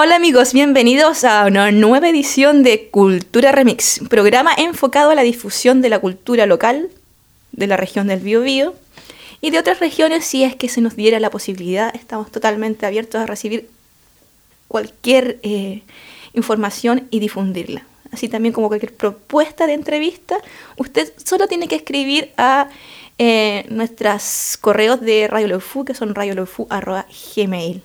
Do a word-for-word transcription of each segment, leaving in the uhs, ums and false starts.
Hola amigos, bienvenidos a una nueva edición de Cultura Remix, programa enfocado a la difusión de la cultura local de la región del Biobío y de otras regiones si es que se nos diera la posibilidad. Estamos totalmente abiertos a recibir cualquier eh, información y difundirla. Así también como cualquier propuesta de entrevista, usted solo tiene que escribir a eh, nuestros correos de Radio Loifu, que son radioloifu arroba gmail.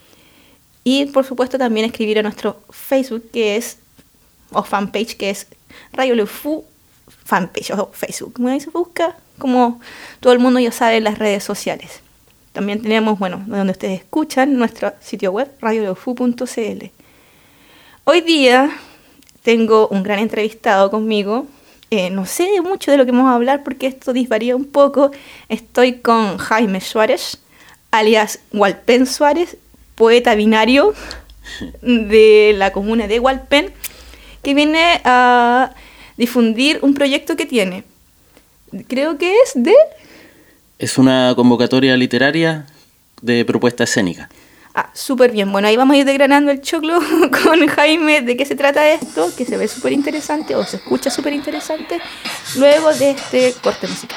Y por supuesto también escribir a nuestro Facebook, que es, o fanpage, que es Radio Loifu fanpage o Facebook. Bueno, ahí se busca, como todo el mundo ya sabe, en las redes sociales. También tenemos, bueno, donde ustedes escuchan, nuestro sitio web, radio loifu punto c l. Hoy día tengo un gran entrevistado conmigo. Eh, no sé mucho de lo que vamos a hablar porque esto disvaría un poco. Estoy con Jaime Suárez, alias Hualpén Suárez, poeta binario de la comuna de Hualpén, que viene a difundir un proyecto que tiene. Creo que es de... Es una convocatoria literaria de propuesta escénica. Ah, súper bien. Bueno, ahí vamos a ir desgranando el choclo con Jaime de qué se trata esto, que se ve súper interesante o se escucha súper interesante, luego de este corte musical.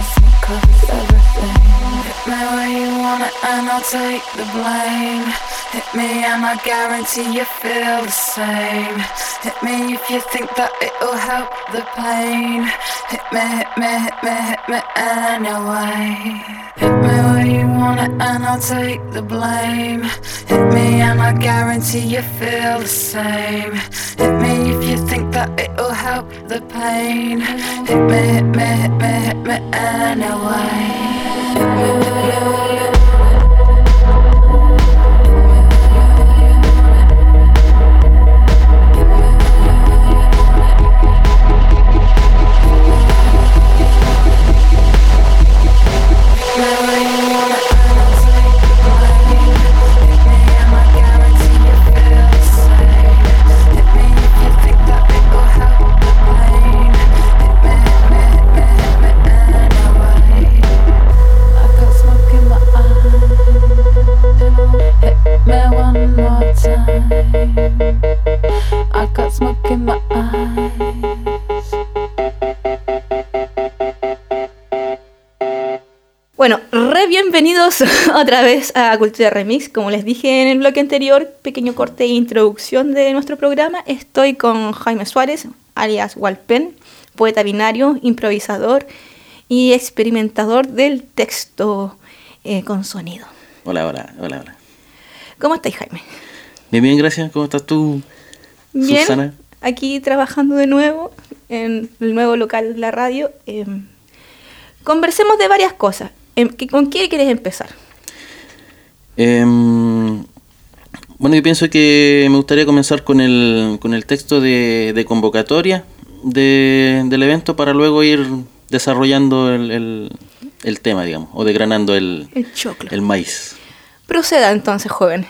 And I'll take the blame. Hit me and I guarantee you feel the same. Hit me if you think that it'll help the pain. Hit me, hit me, hit me, hit me anyway. Hit me where you want it and I'll take the blame. Hit me and I guarantee you feel the same. Hit me if you think that it'll help the pain. Hit me, hit me, hit me, hit me anyway. Hit me. Bueno, re bienvenidos otra vez a Cultura Remix. Como les dije en el bloque anterior, pequeño corte de introducción de nuestro programa. Estoy con Jaime Suárez, alias Walpen, poeta binario, improvisador y experimentador del texto eh, con sonido. Hola, hola, hola, hola. ¿Cómo estás, Jaime? Bien, bien, gracias. ¿Cómo estás tú, bien, Susana? Aquí trabajando de nuevo en el nuevo local de la radio. Eh, conversemos de varias cosas. ¿Con qué quieres empezar? Eh, bueno, yo pienso que me gustaría comenzar con el, con el texto de, de convocatoria de, del evento para luego ir desarrollando el, el, el tema, digamos, o desgranando el, el choclo, el maíz. Proceda entonces, joven.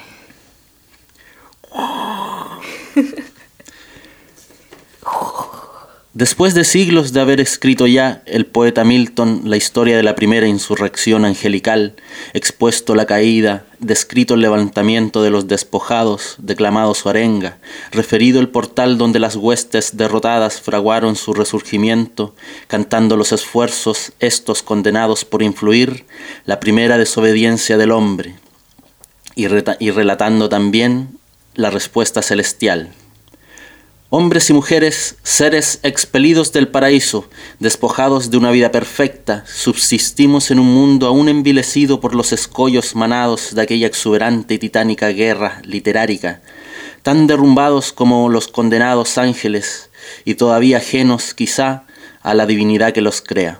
Después de siglos de haber escrito ya el poeta Milton la historia de la primera insurrección angelical, expuesto la caída, descrito el levantamiento de los despojados, declamado su arenga, referido el portal donde las huestes derrotadas fraguaron su resurgimiento, cantando los esfuerzos estos condenados por influir, la primera desobediencia del hombre, y, reta- y relatando también la respuesta celestial. Hombres y mujeres, seres expelidos del paraíso, despojados de una vida perfecta, subsistimos en un mundo aún envilecido por los escollos manados de aquella exuberante y titánica guerra literárica, tan derrumbados como los condenados ángeles y todavía ajenos, quizá, a la divinidad que los crea.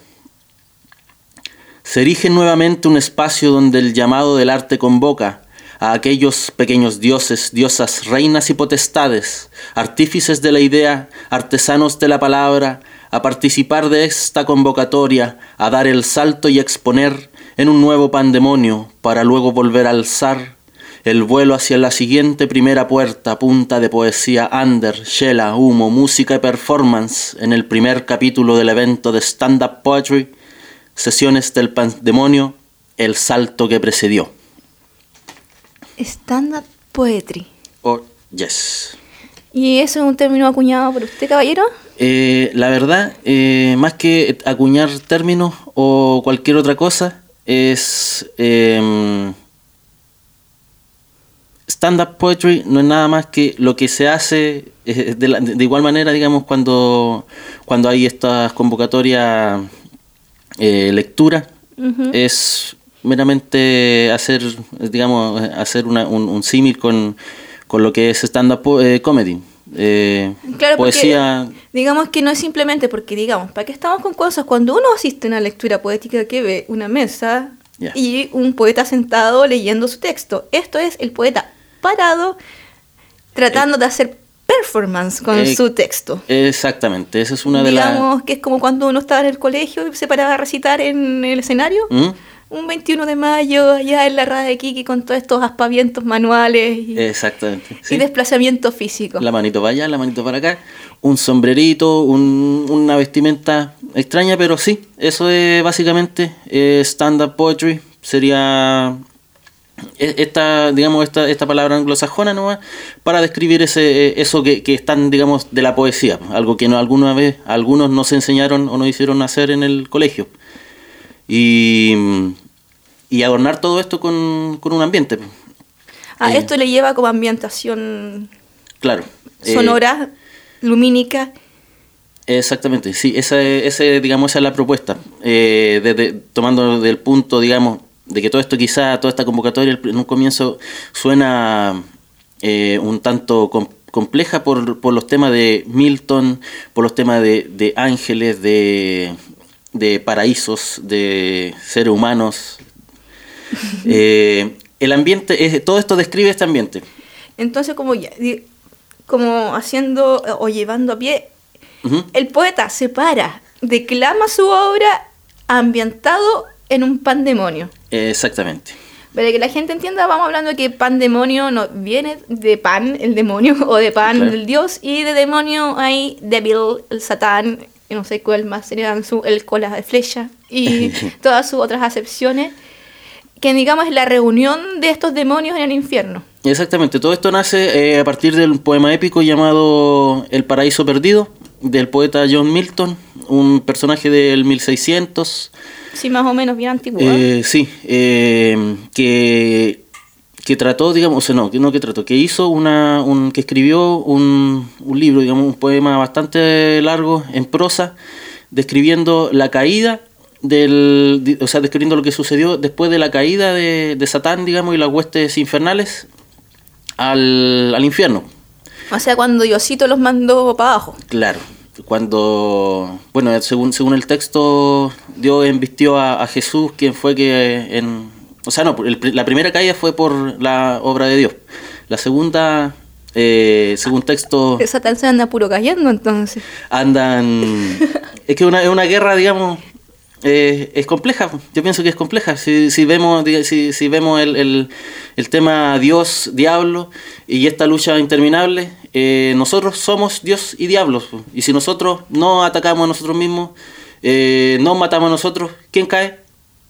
Se erige nuevamente un espacio donde el llamado del arte convoca a aquellos pequeños dioses, diosas, reinas y potestades, artífices de la idea, artesanos de la palabra, a participar de esta convocatoria, a dar el salto y exponer en un nuevo pandemonio, para luego volver a alzar el vuelo hacia la siguiente primera puerta, punta de poesía under, shela, humo, música y performance, en el primer capítulo del evento de stand-up poetry, sesiones del pandemonio, el salto que precedió. Stand-up poetry. Oh, yes. ¿Y eso es un término acuñado por usted, caballero? Eh, la verdad, eh, más que acuñar términos o cualquier otra cosa, es eh, stand-up poetry no es nada más que lo que se hace eh, de, la, de igual manera, digamos, cuando, cuando hay estas convocatorias eh, lectura, uh-huh. Es meramente hacer, digamos, hacer una, un, un símil con, con lo que es stand-up eh, comedy. Eh, claro, poesía. Porque, digamos que no es simplemente porque, digamos, ¿para qué estamos con cosas? Cuando uno asiste a una lectura poética que ve una mesa yeah. y un poeta sentado leyendo su texto, esto es el poeta parado tratando eh, de hacer performance con eh, su texto. Exactamente, esa es una de las... Digamos la... que es como cuando uno estaba en el colegio y se paraba a recitar en el escenario. ¿Mm? Un veintiuno de mayo, allá en la Rada de Kiki, con todos estos aspavientos manuales y, exactamente, sí. y desplazamiento físico. La manito para allá, la manito para acá, un sombrerito, un, una vestimenta extraña, pero sí, eso es básicamente eh, stand-up poetry. Sería esta, digamos, esta, esta palabra anglosajona nomás para describir ese, eso que, que están, digamos, de la poesía, algo que no, alguna vez algunos nos enseñaron o nos hicieron hacer en el colegio. Y, y adornar todo esto con, con un ambiente. Ah, Eh, esto le lleva como ambientación Claro. eh, sonora, lumínica. Exactamente, sí, esa, es- ese, digamos, esa es la propuesta. Eh, desde, tomando del punto, digamos, de que todo esto quizá, toda esta convocatoria en un comienzo suena eh, un tanto com- compleja por, por los temas de Milton, por los temas de, de ángeles, de, de paraísos, de seres humanos. Eh, el ambiente, es- todo esto describe este ambiente. Entonces, como, ya, di- como haciendo o llevando a pie, Ujú. el poeta se para, declama su obra ambientado en un pandemonio. Eh, exactamente. Para que la gente entienda, vamos hablando de que pandemonio no viene de pan, el demonio, o de pan, Claro. el dios, y de demonio hay devil, el satán, y no sé cuál más serían su, el cola de flecha, y todas sus otras acepciones, que digamos es la reunión de estos demonios en el infierno. Exactamente, todo esto nace eh, a partir del poema épico llamado El paraíso perdido, del poeta John Milton, un personaje del mil seiscientos. Sí, más o menos bien antiguo. Eh, sí, eh, que, que trató, digamos, o sea, no, que no que trató, que hizo una, un, que escribió un, un libro, digamos, un poema bastante largo en prosa, describiendo la caída del, di- o sea, describiendo lo que sucedió después de la caída de, de Satán, digamos, y las huestes infernales al, al infierno. O sea, cuando Diosito los mandó para abajo. Claro, cuando, bueno, según, según el texto, Dios embistió a, a Jesús, quien fue que en, o sea, no, el- la primera caída fue por la obra de Dios. La segunda, eh, según texto, El Satán se anda puro cayendo, entonces. andan, es que una, es una guerra, digamos, eh, es compleja. Yo pienso que es compleja. Si, si vemos, diga- si, si vemos el, el, el tema Dios, diablo y esta lucha interminable, eh, nosotros somos Dios y diablos. Y si nosotros no atacamos a nosotros mismos, eh, no matamos a nosotros, ¿quién cae?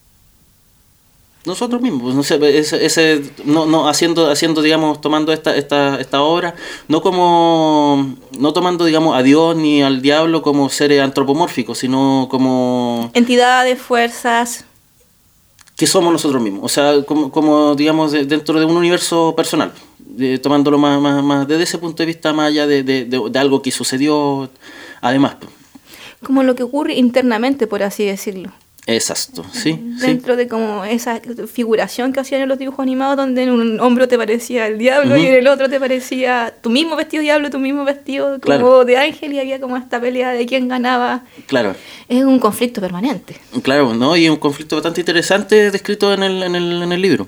Nosotros mismos. Pues, no sé, ese, ese- no, no, haciendo, haciendo, digamos, tomando esta, esta, esta obra, no como, no tomando, digamos, a Dios ni al diablo como seres antropomórficos, sino como Entidades, fuerzas. que somos nosotros mismos, o sea, como, como digamos, de- dentro de un universo personal, de- tomándolo más, más, más desde ese punto de vista, más allá de, de, de- de algo que sucedió además. Pues. Como lo que ocurre internamente, por así decirlo. Exacto, sí, sí. Dentro de como esa figuración que hacían en los dibujos animados, donde en un hombro te parecía el diablo Ujú. y en el otro te parecía tu mismo vestido de diablo, tu mismo vestido como Claro. de ángel, y había como esta pelea de quién ganaba. Claro, Es un conflicto permanente. claro, ¿no? Y es un conflicto bastante interesante descrito en el, en el, en el libro.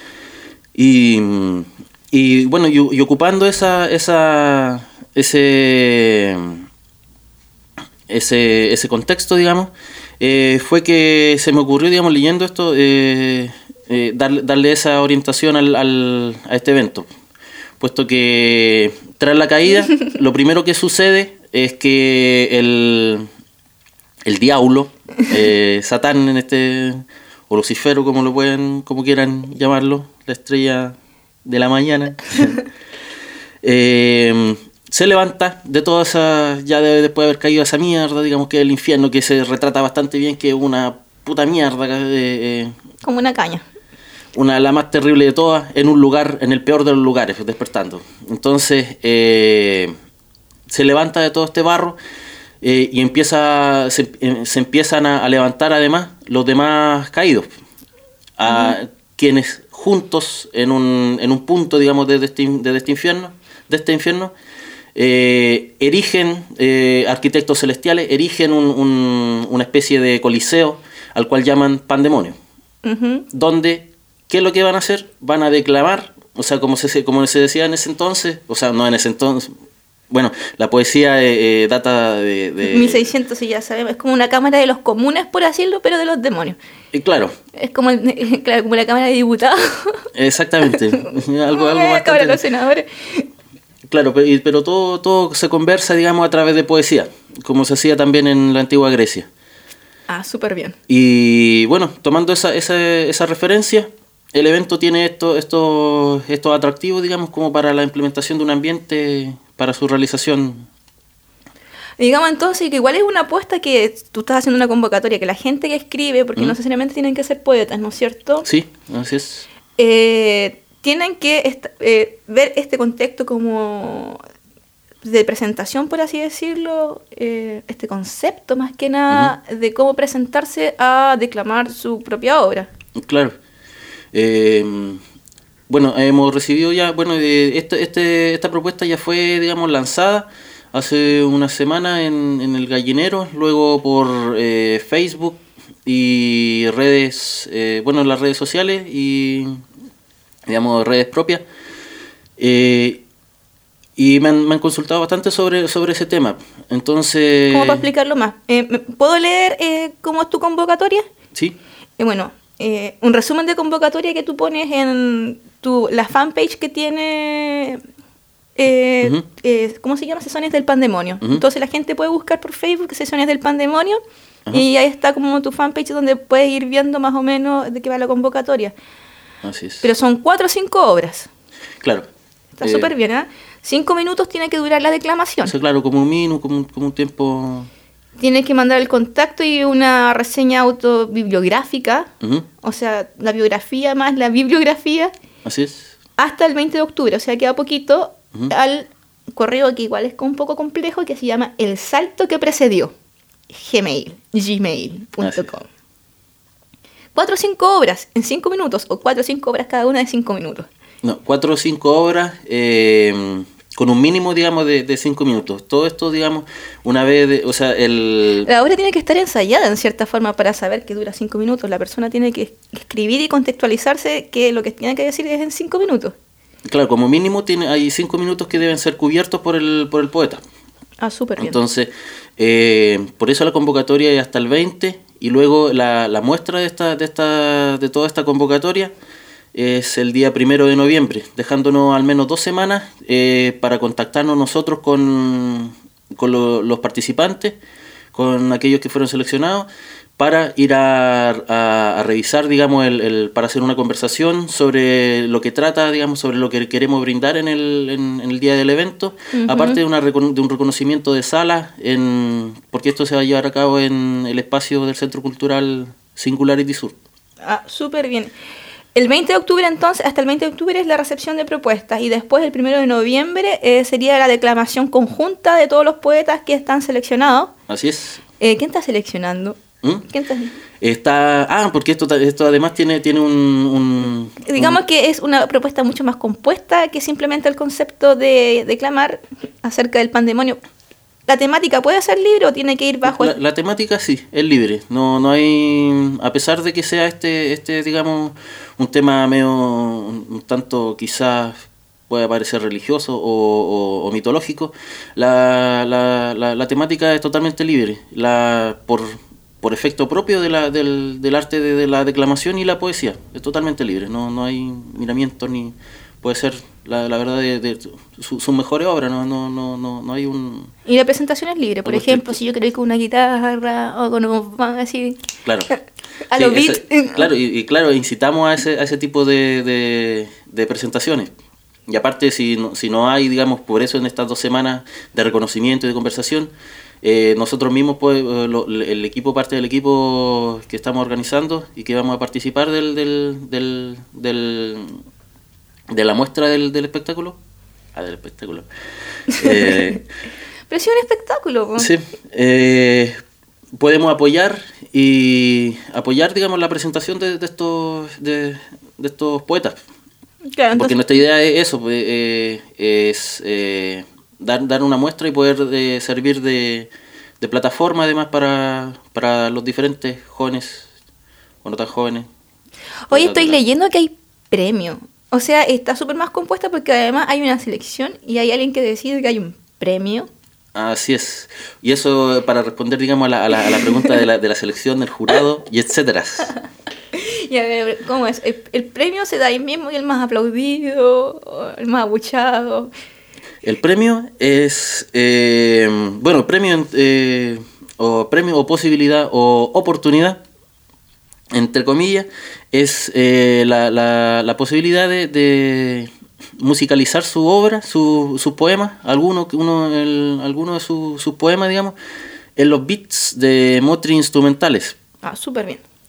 Y, y bueno, y, y ocupando esa, esa, ese, ese, ese contexto, digamos, eh, fue que se me ocurrió, digamos, leyendo esto, eh, eh, darle, darle esa orientación al, al, a este evento. Puesto que tras la caída, lo primero que sucede es que el, el diablo, eh, Satán en este, o Lucifero, como lo pueden, como quieran llamarlo, la estrella de la mañana, eh, se levanta de toda esa, ya de, después de haber caído a esa mierda, digamos que el infierno, que se retrata bastante bien, que es una puta mierda, eh, eh, Como una caña. una la más terrible de todas, en un lugar, en el peor de los lugares, despertando. Entonces, eh, se levanta de todo este barro eh, y empieza se, eh, se empiezan a, a levantar además los demás caídos, a quienes juntos en un, en un punto, digamos, de este, de este infierno, de este infierno, eh, erigen, eh, arquitectos celestiales, erigen un, un, una especie de coliseo al cual llaman Pandemonio, Ujú. donde, ¿qué es lo que van a hacer? Van a declamar, o sea, como se, como se decía en ese entonces, o sea, no en ese entonces, bueno, la poesía eh, eh, data de... de mil seiscientos, sí, ya sabemos. Es como una cámara de los comunes, por así decirlo, pero de los demonios. eh, claro, Es como, el- claro, como la cámara de diputados. exactamente, algo, algo La cámara de los bastante... senadores. Claro, pero, y- pero todo, todo se conversa, digamos, a través de poesía, como se hacía también en la antigua Grecia. Ah, súper bien. Y bueno, tomando esa, esa, esa referencia, el evento tiene esto, esto, estos atractivos, digamos, como para la implementación de un ambiente, para su realización. Digamos entonces que igual es una apuesta que tú estás haciendo una convocatoria, que la gente que escribe, porque ¿Mm? no necesariamente tienen que ser poetas, ¿no es cierto? Sí, así es. Eh, tienen que est- eh, ver este contexto como de presentación, por así decirlo, eh, este concepto más que nada uh-huh. de cómo presentarse a declamar su propia obra. Claro. Eh, bueno, hemos recibido ya, bueno, eh, este, este, esta propuesta ya fue, digamos, lanzada hace una semana en, en El Gallinero, luego por eh, Facebook y redes, eh, bueno, las redes sociales y, digamos, redes propias. Eh, Y me han, me han consultado bastante sobre, sobre ese tema. Entonces... ¿Cómo para explicarlo más? Eh, ¿Puedo leer eh, cómo es tu convocatoria? Sí. Eh, bueno, eh, un resumen de convocatoria que tú pones en tu, la fanpage que tiene... Eh, uh-huh. eh, ¿Cómo se llama? Sesiones del Pandemonio. Uh-huh. Entonces la gente puede buscar por Facebook Sesiones del Pandemonio uh-huh. y ahí está como tu fanpage donde puedes ir viendo más o menos de qué va la convocatoria. Así es. Pero son cuatro o cinco obras. Claro. Está súper eh... bien, ¿eh? Cinco minutos tiene que durar la declamación. O sea, claro, como un minuto, como un, como un tiempo... Tienes que mandar el contacto y una reseña autobibliográfica, uh-huh. o sea, la biografía más la bibliografía. Así es. Hasta el veinte de octubre, o sea, queda poquito uh-huh. al correo que igual es un poco complejo, que se llama El Salto que Precedió, gmail, gmail punto com. Cuatro o cinco obras en cinco minutos, o cuatro o cinco obras cada una de cinco minutos. No, cuatro o cinco obras... Eh... con un mínimo, digamos, de, de cinco minutos. Todo esto, digamos, una vez, de, o sea, el... La obra tiene que estar ensayada, en cierta forma, para saber que dura cinco minutos. La persona tiene que escribir y contextualizarse que lo que tiene que decir es en cinco minutos. Claro, como mínimo tiene, hay cinco minutos que deben ser cubiertos por el, por el poeta. Ah, súper bien. Entonces, eh, por eso la convocatoria es hasta el veinte, y luego la, la muestra de, esta, de, esta, de toda esta convocatoria es el día primero de noviembre, dejándonos al menos dos semanas eh, para contactarnos nosotros con, con lo, los participantes, con aquellos que fueron seleccionados, para ir a, a, a revisar, digamos, el, el, para hacer una conversación sobre lo que trata, digamos, sobre lo que queremos brindar en el, en, en el día del evento, uh-huh. aparte de, una, de un reconocimiento de sala, en, porque esto se va a llevar a cabo en el espacio del Centro Cultural Singularity Sur. Ah, súper bien. El veinte de octubre, entonces, hasta el veinte de octubre es la recepción de propuestas, y después, el primero de noviembre, eh, sería la declamación conjunta de todos los poetas que están seleccionados. Así es. Eh, ¿Quién está seleccionando? ¿Mm? ¿Quién está? Está, ah, porque esto, esto además tiene, tiene un, un... Digamos un... que es una propuesta mucho más compuesta que simplemente el concepto de declamar acerca del pandemonio. ¿La temática puede ser libre o tiene que ir bajo...? La, el... la temática sí, es libre. No, no hay... A pesar de que sea este, este digamos, un tema medio... un tanto quizás puede parecer religioso o, o, o mitológico, la, la, la, la temática es totalmente libre. La, por, por efecto propio de la, del, del arte de, de la declamación y la poesía. Es totalmente libre. No, no hay miramientos ni... Puede ser, la, la verdad, de, de sus su mejores obras, no, no, no, no, no hay un... Y la presentación es libre, por ejemplo, estricto. Si yo quiero ir con una guitarra o con un... así... Claro. a sí, los beats. Ese, claro, y, y claro, incitamos a ese, a ese tipo de, de, de presentaciones. Y aparte, si no, si no hay, digamos, por eso en estas dos semanas de reconocimiento y de conversación, eh, nosotros mismos, pues, lo, el equipo, parte del equipo que estamos organizando y que vamos a participar del... del, del, del de la muestra del, del espectáculo. Ah, del espectáculo. Eh, Pero sí, un espectáculo. ¿no? Sí. Eh, podemos apoyar y apoyar, digamos, la presentación de, de estos de, de estos poetas. Claro, entonces... Porque nuestra idea es eso, eh, es eh, dar, dar una muestra y poder eh, servir de, de plataforma, además, para, para los diferentes jóvenes o no tan jóvenes. Hoy estoy leyendo que hay premio. O sea, está súper más compuesta porque además hay una selección y hay alguien que decide que hay un premio. Así es. Y eso para responder, digamos, a la, a la, a la pregunta de la, de la selección, del jurado y etcétera. Y a ver, ¿cómo es? El, el premio se da ahí mismo y el más aplaudido, el más abuchado. El premio es, eh, bueno, premio, eh, o premio o posibilidad o oportunidad, entre comillas, es eh, la, la, la posibilidad de, de musicalizar su obra, su, sus poemas, alguno, uno, el, alguno de su, sus poemas, digamos, en los beats de Motri instrumentales. Ah, súper bien.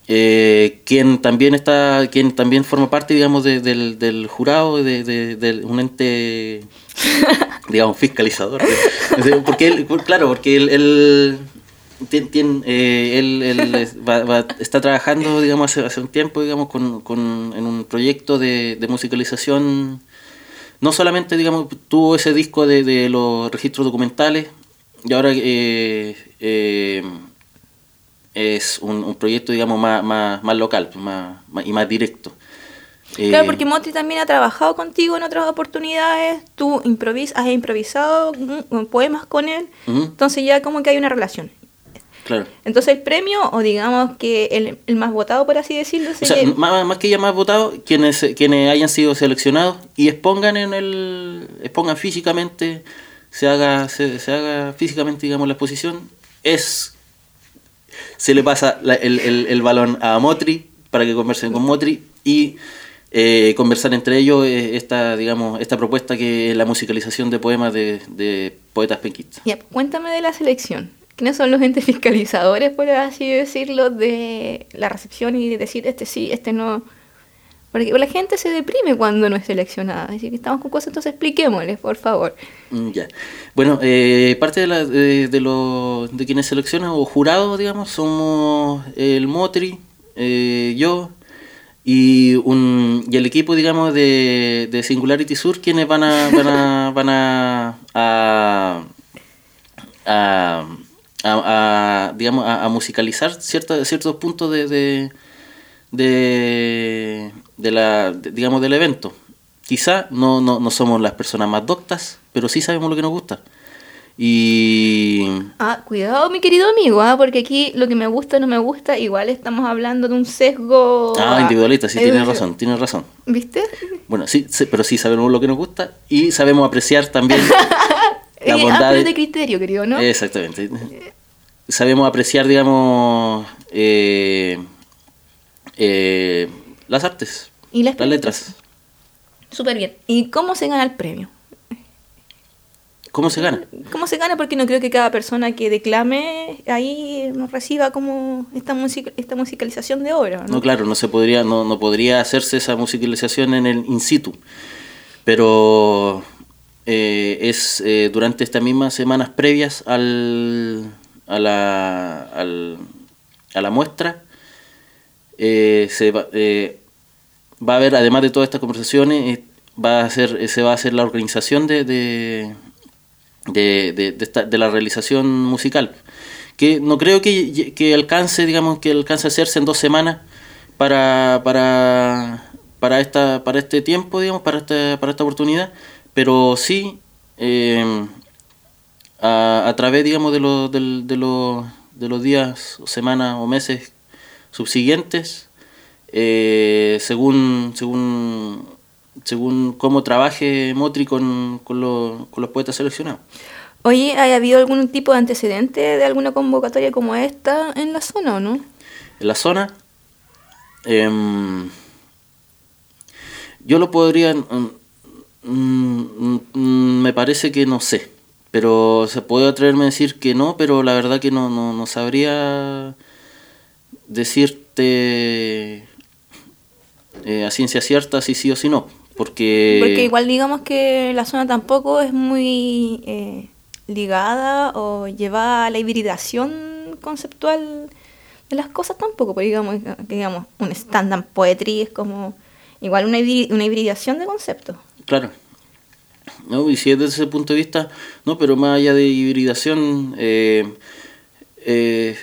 eh, quien también está, quien también forma parte, digamos, de, del, del jurado, de, de, de un ente, digamos, fiscalizador. Porque él, claro, porque él, él, tien, tien, eh, él, él va, va, está trabajando, digamos, hace, hace un tiempo, digamos, con, con, en un proyecto de, de musicalización. No solamente, digamos, tuvo ese disco de, de los registros documentales, y ahora eh, eh, es un, un proyecto, digamos, más, más, más local, más, más, y más directo. Claro, porque Motri también ha trabajado contigo en otras oportunidades, tú improvis has improvisado poemas con él, uh-huh. Entonces ya como que hay una relación. Claro. Entonces el premio, o digamos que el, el más votado, por así decirlo, sería... O sea, más, más que ya más votado, quienes, quienes hayan sido seleccionados y expongan en el expongan físicamente, se haga, se, se haga físicamente, digamos, la exposición, es se le pasa la, el, el, el balón a Motri para que conversen con Motri y eh, conversar entre ellos eh, esta, digamos, esta propuesta que es la musicalización de poemas de, de poetas penquistas. Ya, cuéntame de la selección. ¿Quiénes son los entes fiscalizadores, por así decirlo, de la recepción y decir este sí, este no? Porque la gente se deprime cuando no es seleccionada. Es decir, que estamos con cosas, entonces expliquémosles, por favor. Ya. Bueno, eh, parte de, la, de, de, lo, de quienes seleccionan o jurados, digamos, somos el Motri, eh, yo y un y el equipo, digamos, de, de Singularity Sur, quienes van a van a van a, a, a A, a, digamos, a, a musicalizar cierta, ciertos puntos de de, de, de la de, digamos del evento. Quizá no, no, no somos las personas más doctas, pero sí sabemos lo que nos gusta. Y ah, cuidado, mi querido amigo, ¿eh? Porque aquí lo que me gusta no me gusta, igual estamos hablando de un sesgo. Ah, individualista, sí, tienes razón, tienes razón. ¿Viste? Bueno, sí, sí, pero sí sabemos lo que nos gusta y sabemos apreciar también la bondad de... de criterio, querido, ¿no? Exactamente. Sabemos apreciar, digamos, eh, eh, las artes, y las, las letras. Súper bien. ¿Y cómo se gana el premio? ¿Cómo se gana? ¿Cómo se gana? Porque no creo que cada persona que declame ahí nos reciba como esta music esta musicalización de obra, ¿no? No, claro, no se podría, no, no podría hacerse esa musicalización en el in situ, pero eh, es eh, durante estas mismas semanas previas al a la al, a la muestra eh, se va, eh, va a haber, además de todas estas conversaciones, eh, va a hacer se va a hacer la organización de de de, de, de, esta, de la realización musical, que no creo que, que alcance, digamos, que alcance a hacerse en dos semanas para para para esta para este tiempo, digamos, para esta para esta oportunidad, pero sí eh, A, a través, digamos, de los de, de los de los días, o semanas o meses subsiguientes, eh, según según según cómo trabaje Motri con, con, los, con los poetas seleccionados. Oye, ¿ha habido algún tipo de antecedente de alguna convocatoria como esta en la zona o no? En la zona, eh, yo lo podría, mm, mm, me parece que no sé. Pero se puede atreverme a decir que no, pero la verdad que no, no, no sabría decirte eh, a ciencia cierta si sí o si no. Porque... porque igual digamos que la zona tampoco es muy eh, ligada o lleva a la hibridación conceptual de las cosas tampoco. Porque digamos, digamos un stand-up poetry es como igual una, una hibridación de conceptos. Claro. No, y si es desde ese punto de vista, no, pero más allá de hibridación, eh, eh,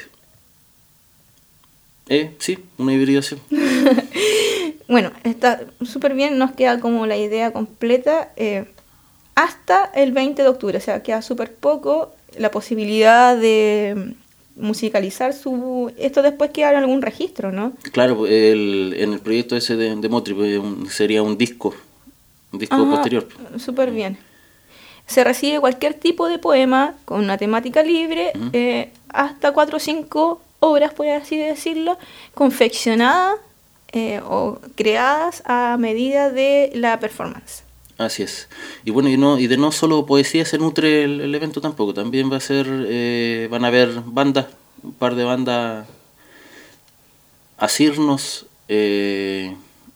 eh, sí, una hibridación. Bueno, está súper bien, nos queda como la idea completa eh, hasta el veinte de octubre, o sea, queda súper poco la posibilidad de musicalizar su esto después queda en algún registro, ¿no? Claro, el, en el proyecto ese de, de Motri sería un disco. Un disco Ajá, posterior. Súper bien. Se recibe cualquier tipo de poema con una temática libre, uh-huh. eh, hasta cuatro o cinco obras, por así decirlo, confeccionadas eh, o creadas a medida de la performance. Así es. Y bueno, y, no, y de no solo poesía se nutre el, el evento tampoco, también va a ser, eh, van a haber bandas, un par de bandas asirnos eh,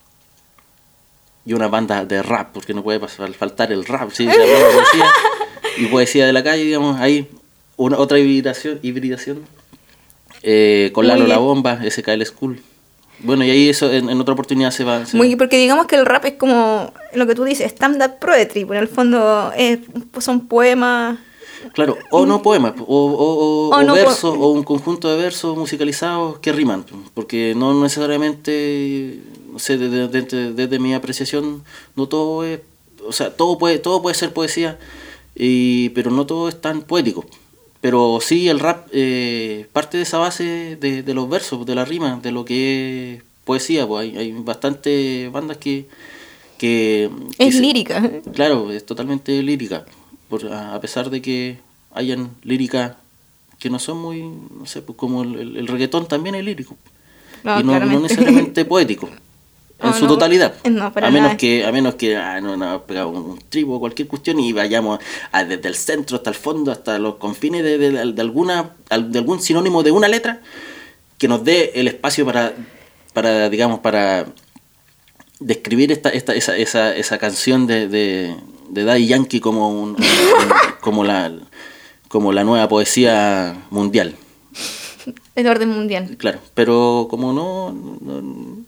y una banda de rap, porque no puede pasar, faltar el rap, sí, se habla de poesía y poesía de la calle, digamos, ahí una, otra hibridación, hibridación eh, con Lalo La Bomba, S K L School. Bueno, y ahí eso en, en otra oportunidad se va... Se Muy, va. porque digamos que el rap es como lo que tú dices, stand-up poetry, pero en el fondo es, son poemas... Claro, o no poemas, o, o, o, O o no versos, po- o un conjunto de versos musicalizados que riman, porque no necesariamente, no sé, desde, desde, desde mi apreciación, no todo es, o sea, todo puede, todo puede ser poesía, y, pero no todo es tan poético. Pero sí, el rap eh, parte de esa base de, de los versos, de la rima, de lo que es poesía, pues hay, hay bastantes bandas que... que, que Es se- lírica. Claro, es totalmente lírica. Por, a a pesar de que hayan líricas que no son muy, no sé, pues como el, el, el reggaetón también es lírico. No, y no, no claramente. necesariamente poético. En No, su no, totalidad. no, para a menos nada. que, a menos que ah, no, no, pegamos un, un tribo o cualquier cuestión y vayamos a, desde el centro hasta el fondo, hasta los confines de, de, de alguna, de algún sinónimo de una letra que nos dé el espacio para, para digamos, para describir esta, esta, esa, esa, esa canción de, de, de Daddy Yankee como un, un- como la como la nueva poesía mundial, El orden mundial. claro, pero como no, no, no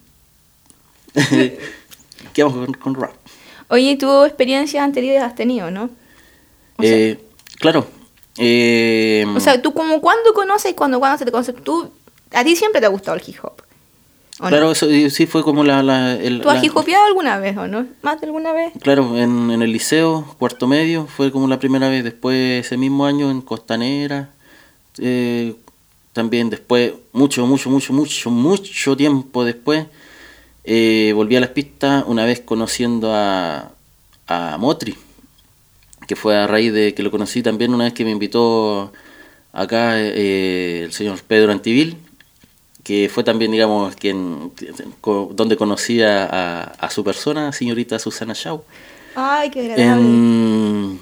quedamos con, con rap. Oye, ¿tú experiencias anteriores has tenido, no? O sea, Eh, claro, eh, o sea, ¿tú como cuándo conoces y cuándo, cuándo se te conoce? Tú, a ti siempre te ha gustado el hip hop. ¿o no? claro, eso eh, sí fue como la, la, el, ¿Tú has la- hip hopeado alguna vez o no? ¿Más de alguna vez? claro, en, en el liceo, cuarto medio, fue como la primera vez. Después, ese mismo año, en Costanera. Eh, también después, mucho, mucho, mucho, mucho, mucho tiempo después, eh, volví a las pistas una vez conociendo a, a Motri, que fue a raíz de que lo conocí también una vez que me invitó acá eh, el señor Pedro Antivil, que fue también, digamos, quien, co- donde conocí a, a, a su persona, señorita Susana Shaw, Ay, qué agradable. en,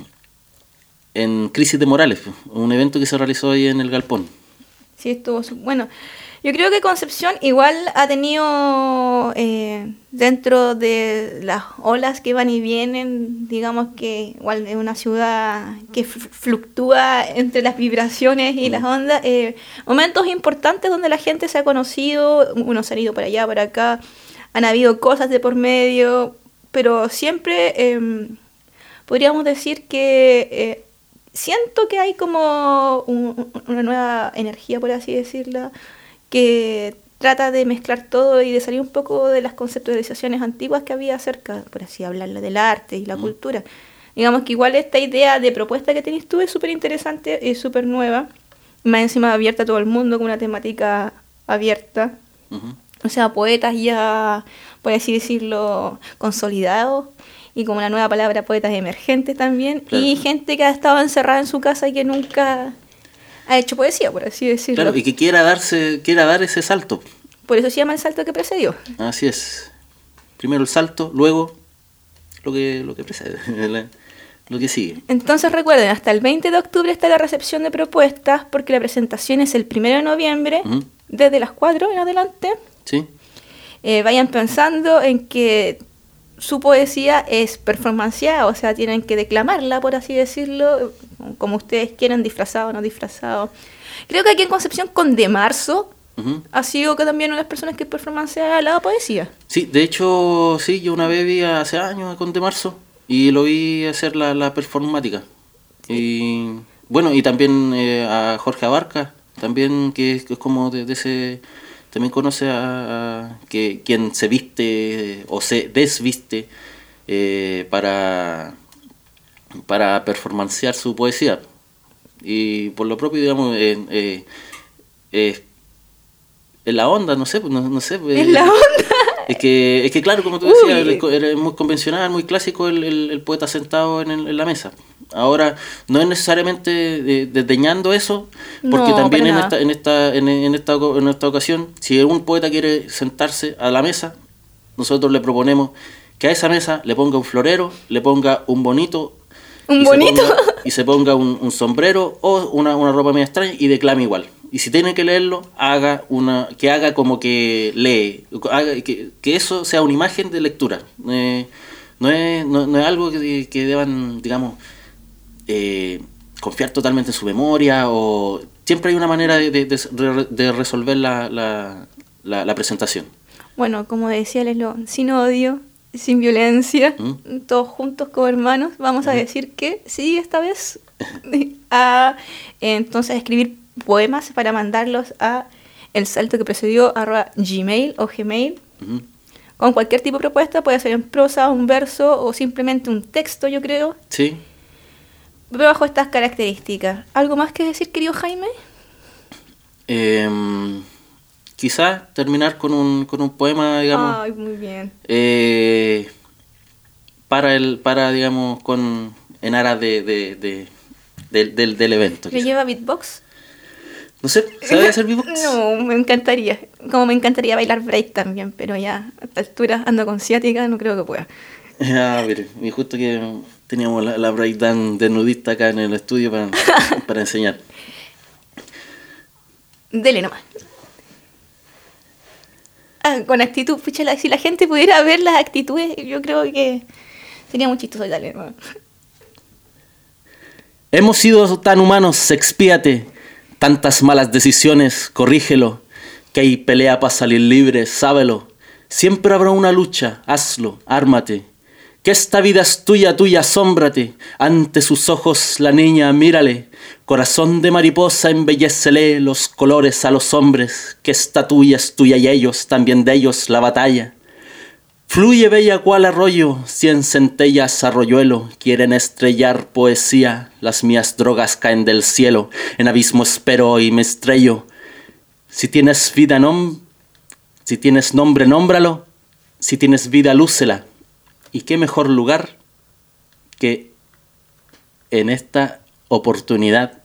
en Crisis de Morales, un evento que se realizó ahí en el Galpón. Sí, estuvo su- bueno. Yo creo que Concepción igual ha tenido eh, dentro de las olas que van y vienen, digamos que igual es una ciudad que fl- fluctúa entre las vibraciones y las ondas, eh, momentos importantes donde la gente se ha conocido, unos han ido para allá, para acá, han habido cosas de por medio, pero siempre eh, podríamos decir que eh, siento que hay como un- una nueva energía, por así decirlo, que trata de mezclar todo y de salir un poco de las conceptualizaciones antiguas que había acerca, por así hablarle, del arte y la Mm. cultura. Digamos que igual esta idea de propuesta que tenés tú es súper interesante y súper nueva, más encima abierta a todo el mundo, con una temática abierta. Ujú. O sea, poetas ya, por así decirlo, consolidados, y como la nueva palabra, poetas emergentes también, Claro. y gente que ha estado encerrada en su casa y que nunca ha hecho poesía, por así decirlo. Claro, y que quiera darse, quiera dar ese salto. Por eso se llama el salto que precedió. Así es. Primero el salto, luego lo que, lo que precede, la- lo que sigue. Entonces recuerden, hasta el veinte de octubre está la recepción de propuestas, porque la presentación es el primero de noviembre, Ujú. desde las cuatro en adelante. ¿Sí? Eh, vayan pensando en que su poesía es performanceada, o sea, tienen que declamarla, por así decirlo, como ustedes quieran, disfrazado o no disfrazado. Creo que aquí en Concepción, con De Marzo, Ujú. ha sido que también una de las personas que performancea la poesía. Sí, de hecho, sí, yo una vez vi hace años a Conde Marzo y lo vi hacer la, la performática. Y bueno, y también eh, a Jorge Abarca, también que es, que es como de, de ese, también conoce a, a- que quien se viste o se desviste eh, para, para performancear su poesía. Y por lo propio, digamos, eh, eh, eh, en la onda, no sé, no, no sé. eh, Es la onda. Es que, es que claro, como tú decías, Uy. era era muy convencional, muy clásico el, el, el poeta sentado en, el- en la mesa. Ahora, no es necesariamente eh, desdeñando eso, porque No, también para en nada. esta, en, esta, en, en, esta, oco- en esta ocasión, si un poeta quiere sentarse a la mesa, nosotros le proponemos que a esa mesa le ponga un florero, le ponga un bonito, ¿Un y se bonito? ponga- y se ponga un, un sombrero o una, una ropa media extraña y declame igual. Y si tiene que leerlo, haga una, que haga como que lee, haga, que, que eso sea una imagen de lectura. Eh, no, es, no, no es algo que, que deban, digamos, eh, confiar totalmente en su memoria, o siempre hay una manera de, de, de, de resolver la, la, la, la presentación. Bueno, como decía el eslogan, sin odio, sin violencia, ¿Mm? Todos juntos como hermanos, vamos a ¿Mm? decir que sí, esta vez, a entonces escribir poemas para mandarlos a el salto que precedió arroba gmail o gmail. Uh-huh. Con cualquier tipo de propuesta, puede ser en prosa, un verso o simplemente un texto, yo creo. Sí. Pero bajo estas características. ¿Algo más que decir, querido Jaime? Eh, quizás terminar con un, con un poema, digamos. Ay, muy bien. Eh, para, el, para, digamos, con en aras de, de, de, de, del, del evento. ¿Le lleva beatbox? No sé, ¿sabes hacer beatbox? No, me encantaría. Como me encantaría bailar break también, pero ya a esta altura ando con ciática, no creo que pueda. Ah, mire, y justo que teníamos la, la breakdance de nudista acá en el estudio para, para enseñar. Dele nomás. Ah, con actitud, pucha, si la gente pudiera ver las actitudes, yo creo que sería muy chistoso. Dale nomás. Hemos sido tan humanos, expíate. Tantas malas decisiones, corrígelo. Que hay pelea para salir libre, sábelo. Siempre habrá una lucha, hazlo, ármate. Que esta vida es tuya, tuya, asómbrate. Ante sus ojos la niña, mírale. Corazón de mariposa, embellécele los colores a los hombres. Que esta tuya es tuya y ellos, también de ellos la batalla. Fluye bella cual arroyo, cien centellas arroyuelo, quieren estrellar poesía, las mías drogas caen del cielo, en abismo espero y me estrello. Si tienes vida, nom si tienes nombre, nómbralo, si tienes vida, lúcela. Y qué mejor lugar que en esta oportunidad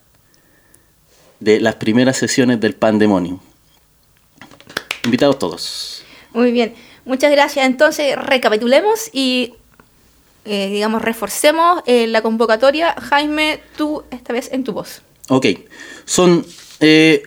de las primeras sesiones del Pandemonium. Invitados todos. Muy bien. Muchas gracias. Entonces, recapitulemos y, eh, digamos, reforcemos eh, la convocatoria. Jaime, tú, esta vez en tu voz. Ok. Son eh,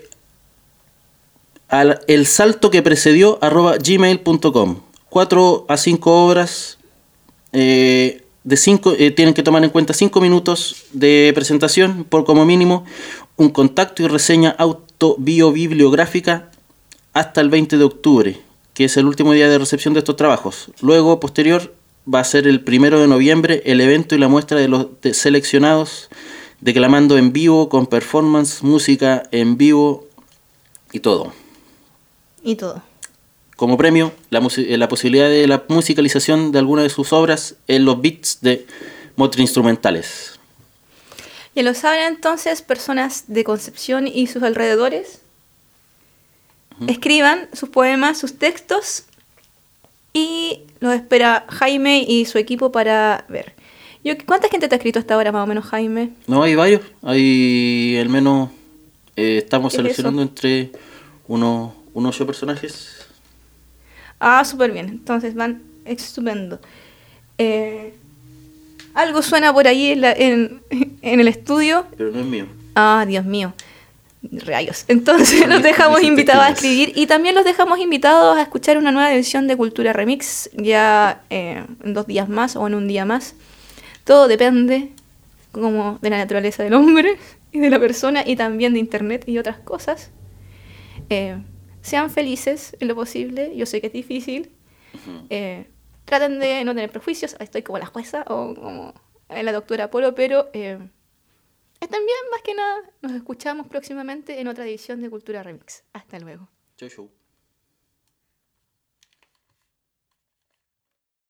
al, el salto que precedió arroba gmail punto com. Cuatro a cinco obras. Eh, de cinco, eh, tienen que tomar en cuenta cinco minutos de presentación, por como mínimo, un contacto y reseña autobiobibliográfica hasta el veinte de octubre. Que es el último día de recepción de estos trabajos. Luego, posterior, va a ser el primero de noviembre el evento y la muestra de los de seleccionados, declamando en vivo, con performance, música en vivo y todo. Y todo. Como premio, la, la posibilidad de la musicalización de alguna de sus obras en los beats de multiinstrumentales. Ya lo saben entonces, personas de Concepción y sus alrededores. Escriban sus poemas, sus textos y los espera Jaime y su equipo para ver. Yo, ¿cuánta gente te ha escrito hasta ahora más o menos, Jaime? No, hay varios. Hay al menos, eh, estamos seleccionando es entre unos, unos ocho personajes. Ah, súper bien. Entonces van estupendo. Eh, algo suena por ahí en, la, en, en el estudio. Pero no es mío. Ah, Dios mío. Rayos. Entonces los dejamos invitados a escribir y también los dejamos invitados a escuchar una nueva edición de Cultura Remix ya eh, en dos días más o en un día más. Todo depende como de la naturaleza del hombre y de la persona y también de internet y otras cosas. Eh, sean felices en lo posible. Yo sé que es difícil. Eh, traten de no tener prejuicios. Estoy como la jueza o como la doctora Polo, pero... Eh, estén bien, más que nada. Nos escuchamos próximamente en otra edición de Cultura Remix. Hasta luego. Chau, chau.